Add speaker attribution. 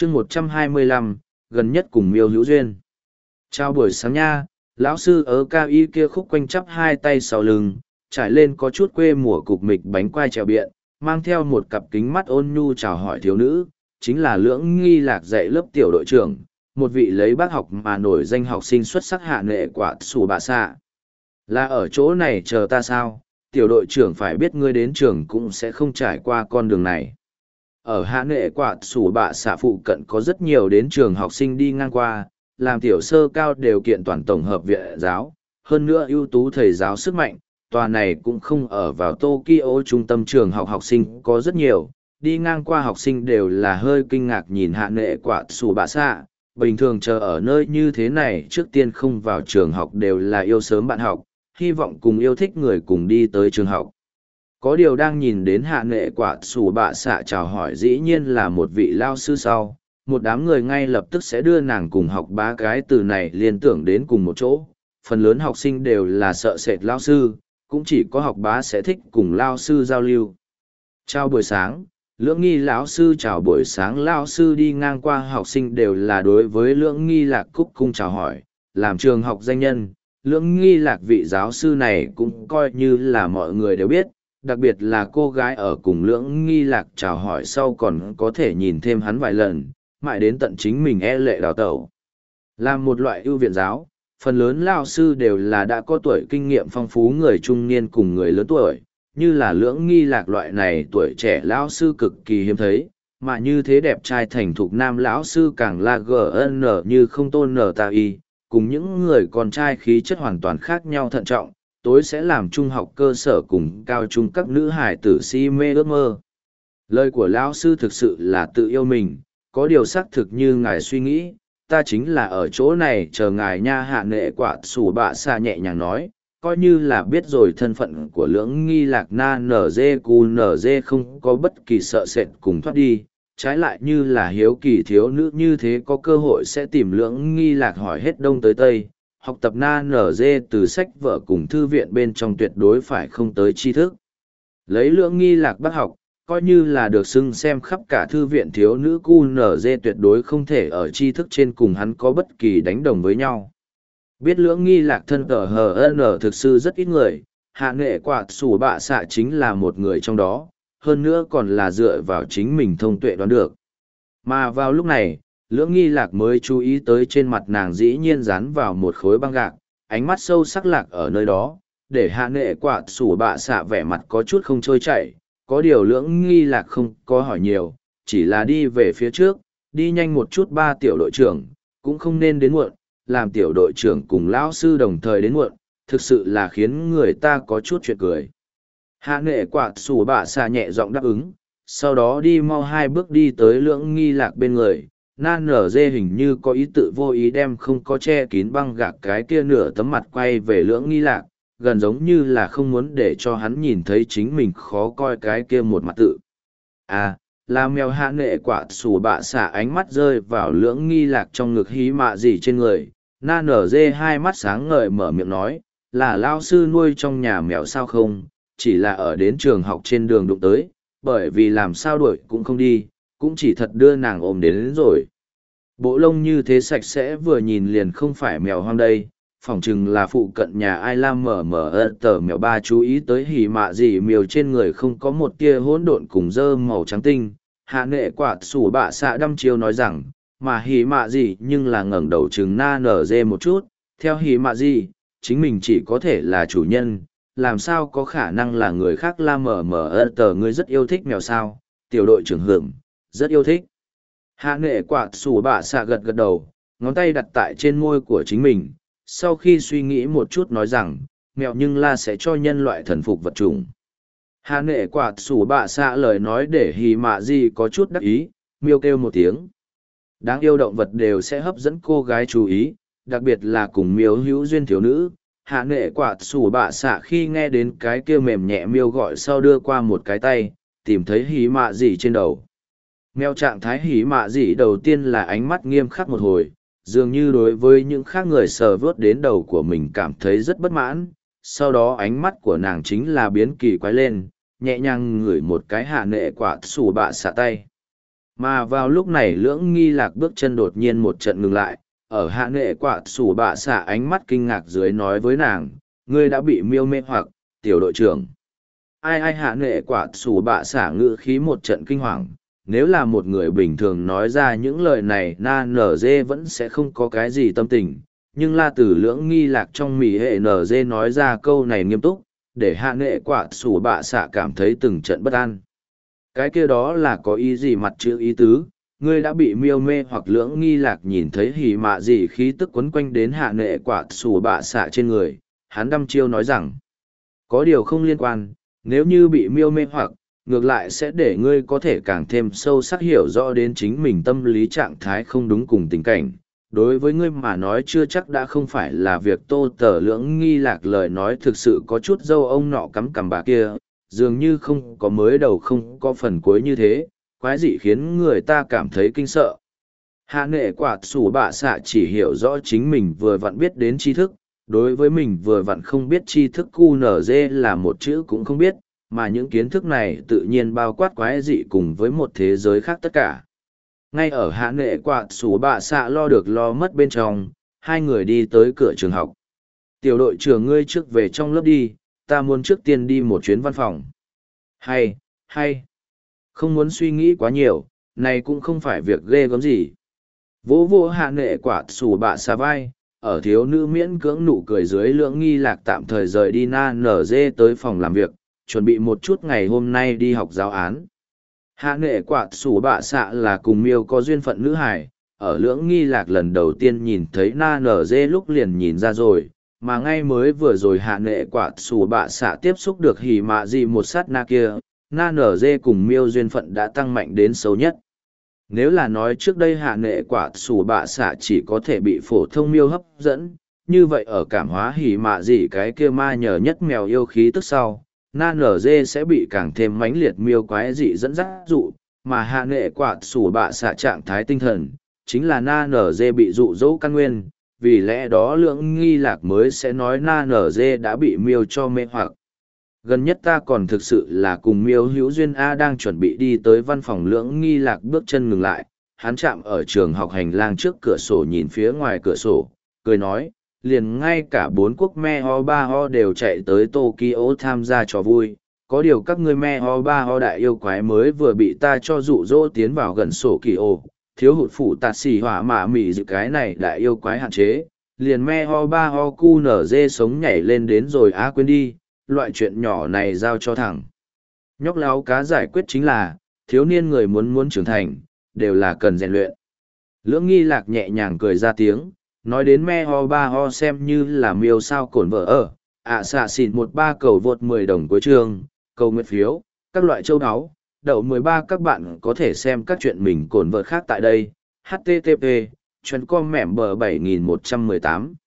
Speaker 1: chương 125, gần nhất cùng miêu hữu duyên. Chào buổi sáng nha, lão sư ở cao y kia khúc quanh chắp hai tay sau lưng, trải lên có chút quê mùa cục mịch bánh quai trèo biện, mang theo một cặp kính mắt ôn nhu chào hỏi thiếu nữ, chính là Lưỡng Nghi Lạc dạy lớp tiểu đội trưởng, một vị lấy bác học mà nổi danh học sinh xuất sắc hạ nghệ quả sủ bạ xạ. Là ở chỗ này chờ ta sao? Tiểu đội trưởng phải biết ngươi đến trường cũng sẽ không trải qua con đường này. Ở hạ nghệ quả sủ bạ xạ phụ cận có rất nhiều đến trường học sinh đi ngang qua, làm tiểu sơ cao đều kiện toàn tổng hợp viện giáo, hơn nữa ưu tú thầy giáo sức mạnh. Tòa này cũng không ở vào Tokyo trung tâm trường học học sinh có rất nhiều, đi ngang qua học sinh đều là hơi kinh ngạc nhìn hạ nghệ quả sủ bạ xạ. Bình thường chờ ở nơi như thế này trước tiên không vào trường học đều là yêu sớm bạn học, hy vọng cùng yêu thích người cùng đi tới trường học. Có điều đang nhìn đến hạ nghệ quả sủ bạ xạ chào hỏi dĩ nhiên là một vị lao sư sau, một đám người ngay lập tức sẽ đưa nàng cùng học bá cái từ này liên tưởng đến cùng một chỗ. Phần lớn học sinh đều là sợ sệt lao sư, cũng chỉ có học bá sẽ thích cùng lao sư giao lưu. Chào buổi sáng, Lưỡng Nghi lão sư chào buổi sáng. Lao sư đi ngang qua học sinh đều là đối với Lưỡng Nghi Lạc cúc cung chào hỏi, làm trường học danh nhân. Lưỡng Nghi Lạc vị giáo sư này cũng coi như là mọi người đều biết, đặc biệt là cô gái ở cùng Lưỡng Nghi Lạc chào hỏi sau còn có thể nhìn thêm hắn vài lần, mãi đến tận chính mình e lệ đào tẩu. Làm một loại ưu viện giáo, phần lớn lao sư đều là đã có tuổi kinh nghiệm phong phú người trung niên cùng người lớn tuổi, như là Lưỡng Nghi Lạc loại này tuổi trẻ lão sư cực kỳ hiếm thấy, mà như thế đẹp trai thành thục nam lão sư càng là gn như không tôn nở ta y, cùng những người con trai khí chất hoàn toàn khác nhau thận trọng, tối sẽ làm trung học cơ sở cùng cao trung các nữ hải tử si mê ước mơ. Lời của lão sư thực sự là tự yêu mình, có điều xác thực như ngài suy nghĩ, ta chính là ở chỗ này chờ ngài nha. Hạ nghệ quả sủ bạ xạ nhẹ nhàng nói, coi như là biết rồi thân phận của Lưỡng Nghi Lạc na nz không có bất kỳ sợ sệt cùng thoát đi, trái lại như là hiếu kỳ thiếu nữ như thế có cơ hội sẽ tìm Lưỡng Nghi Lạc hỏi hết đông tới tây, học tập na nz từ sách vở cùng thư viện bên trong tuyệt đối phải không tới tri thức. Lấy Lưỡng Nghi Lạc bác học, coi như là được xưng xem khắp cả thư viện thiếu nữ QNZ tuyệt đối không thể ở tri thức trên cùng hắn có bất kỳ đánh đồng với nhau. Biết Lưỡng Nghi Lạc thân tờ HN thực sự rất ít người, hạ nghệ quả sủ bạ xạ chính là một người trong đó, hơn nữa còn là dựa vào chính mình thông tuệ đoán được. Mà vào lúc này, Lưỡng Nghi Lạc mới chú ý tới trên mặt nàng dĩ nhiên dán vào một khối băng gạc, ánh mắt sâu sắc lạc ở nơi đó, để hạ nghệ quả sủ bạ xạ vẻ mặt có chút không trôi chảy. Có điều Lưỡng Nghi Lạc không có hỏi nhiều, chỉ là đi về phía trước, đi nhanh một chút. Ba tiểu đội trưởng, cũng không nên đến muộn, làm tiểu đội trưởng cùng lão sư đồng thời đến muộn, thực sự là khiến người ta có chút chuyện cười. Hạ nghệ quả sủ bạ xạ nhẹ giọng đáp ứng, sau đó đi mau hai bước đi tới Lưỡng Nghi Lạc bên người. Nan nở dê hình như có ý tự vô ý đem không có che kín băng gạc cái kia nửa tấm mặt quay về Lưỡng Nghi Lạc, gần giống như là không muốn để cho hắn nhìn thấy chính mình khó coi cái kia một mặt tự. À, là mèo. Hạ nghệ quả sủ bạ xả ánh mắt rơi vào Lưỡng Nghi Lạc trong ngực hí mạ gì trên người. Na nở dê hai mắt sáng ngời mở miệng nói, là lao sư nuôi trong nhà mèo sao không, chỉ là ở đến trường học trên đường đụng tới, bởi vì làm sao đuổi cũng không đi, cũng chỉ thật đưa nàng ôm đến rồi. Bộ lông như thế sạch sẽ vừa nhìn liền không phải mèo hoang đây, phỏng chừng là phụ cận nhà ai lam tờ mèo. Ba chú ý tới hỉ mạ gì miều trên người không có một tia hỗn độn cùng dơ màu trắng tinh. Hạ nghệ quả sủ bạ xạ đăm chiêu nói rằng, mà hỉ mạ gì nhưng là ngẩng đầu chừng na nở dê một chút, theo hỉ mạ gì, chính mình chỉ có thể là chủ nhân, làm sao có khả năng là người khác. Lam tờ ngươi rất yêu thích mèo sao? Tiểu đội trưởng hưởng, rất yêu thích. Hạ nghệ quả sủ bạ xạ gật gật đầu, ngón tay đặt tại trên môi của chính mình, sau khi suy nghĩ một chút nói rằng, mèo nhưng là sẽ cho nhân loại thần phục vật chủng. Hạ nghệ quả sủ bạ xạ lời nói để hì mạ gì có chút đắc ý, miêu kêu một tiếng. Đáng yêu động vật đều sẽ hấp dẫn cô gái chú ý, đặc biệt là cùng miêu hữu duyên thiếu nữ. Hạ nghệ quả sủ bạ xạ khi nghe đến cái kêu mềm nhẹ miêu gọi sau đưa qua một cái tay, tìm thấy hì mạ gì trên đầu. Mèo trạng thái hỉ mạ dị đầu tiên là ánh mắt nghiêm khắc một hồi, dường như đối với những khác người sờ vớt đến đầu của mình cảm thấy rất bất mãn, sau đó ánh mắt của nàng chính là biến kỳ quái lên, nhẹ nhàng ngửi một cái hạ nghệ quả sủ bạ xạ tay. Mà vào lúc này lưỡng nghi lạc bước chân đột nhiên một trận ngừng lại, ở hạ nghệ quả sủ bạ xạ ánh mắt kinh ngạc dưới nói với nàng, ngươi đã bị miêu mê hoặc, tiểu đội trưởng. Ai hạ nghệ quả sủ bạ xạ ngữ khí một trận kinh hoàng, nếu là một người bình thường nói ra những lời này na nở dê vẫn sẽ không có cái gì tâm tình, nhưng la tử lưỡng nghi lạc trong mỉ hệ nở dê nói ra câu này nghiêm túc, để hạ nghệ quả sủ bạ xạ cảm thấy từng trận bất an. Cái kia đó là có ý gì mặt chữ ý tứ, ngươi đã bị miêu mê hoặc lưỡng nghi lạc nhìn thấy hỉ mạ gì khí tức quấn quanh đến hạ nghệ quả sủ bạ xạ trên người, hắn đăm chiêu nói rằng, có điều không liên quan, nếu như bị miêu mê hoặc, ngược lại sẽ để ngươi có thể càng thêm sâu sắc hiểu rõ đến chính mình tâm lý trạng thái không đúng cùng tình cảnh. Đối với ngươi mà nói chưa chắc đã không phải là việc tô tờ lưỡng nghi lạc lời nói thực sự có chút dâu ông nọ cắm cằm bà kia, dường như không có mới đầu không có phần cuối như thế, quái dị khiến người ta cảm thấy kinh sợ. Hạ nghệ quả sủ bạ xạ chỉ hiểu rõ chính mình vừa vặn biết đến tri thức, đối với mình vừa vặn không biết tri thức QNZ là một chữ cũng không biết, mà những kiến thức này tự nhiên bao quát quái dị cùng với một thế giới khác tất cả. Ngay ở hạ nghệ quả sủ bạ xạ lo được lo mất bên trong, hai người đi tới cửa trường học. Tiểu đội trưởng ngươi trước về trong lớp đi, ta muốn trước tiên đi một chuyến văn phòng. Hay, không muốn suy nghĩ quá nhiều, này cũng không phải việc ghê gớm gì. Vỗ vỗ hạ nghệ quả sủ bạ xạ vai, ở thiếu nữ miễn cưỡng nụ cười dưới lưỡng nghi lạc tạm thời rời đi na nở dê tới phòng làm việc, chuẩn bị một chút ngày hôm nay đi học giáo án. Hạ nghệ quả sủ bạ xạ là cùng miêu có duyên phận nữ hải, ở lưỡng nghi lạc lần đầu tiên nhìn thấy na nở dê lúc liền nhìn ra rồi, mà ngay mới vừa rồi hạ nghệ quả sủ bạ xạ tiếp xúc được hỉ mạ gì một sát na kia, na nở dê cùng miêu duyên phận đã tăng mạnh đến xấu nhất. Nếu là nói trước đây hạ nghệ quả sủ bạ xạ chỉ có thể bị phổ thông miêu hấp dẫn, như vậy ở cảm hóa hỉ mạ gì cái kia ma nhờ nhất mèo yêu khí tức sau, na nở dê sẽ bị càng thêm mãnh liệt miêu quái dị dẫn dắt dụ, mà hạ nghệ quả sủ bạ xạ trạng thái tinh thần, chính là na nở dê bị dụ dỗ căn nguyên, vì lẽ đó lưỡng nghi lạc mới sẽ nói na nở dê đã bị miêu cho mê hoặc. Gần nhất ta còn thực sự là cùng miêu hữu duyên A đang chuẩn bị đi tới văn phòng lưỡng nghi lạc bước chân ngừng lại, hắn chạm ở trường học hành lang trước cửa sổ nhìn phía ngoài cửa sổ, cười nói, liền ngay cả bốn quốc me ho ba ho đều chạy tới Tokyo tham gia trò vui, có điều các ngươi me ho ba ho đại yêu quái mới vừa bị ta cho dụ dỗ tiến vào gần sổ kỳ ô, thiếu hụt phủ tạt xỉ hỏa mạ mị dự cái này đại yêu quái hạn chế, liền me ho ba ho cu nở dê sống nhảy lên đến rồi á quên đi, loại chuyện nhỏ này giao cho thằng nhóc láo cá giải quyết chính là, thiếu niên người muốn trưởng thành, đều là cần rèn luyện. Lưỡng nghi lạc nhẹ nhàng cười ra tiếng, nói đến me ho ba ho xem như là miêu sao cổn vợ ở, xạ xịn 13 cầu vượt 10 đồng cuối trường, cầu nguyện phiếu, các loại châu áo, đậu 13 các bạn có thể xem các chuyện mình cổn vợ khác tại đây, http, chuyên com mẻm bờ 7118.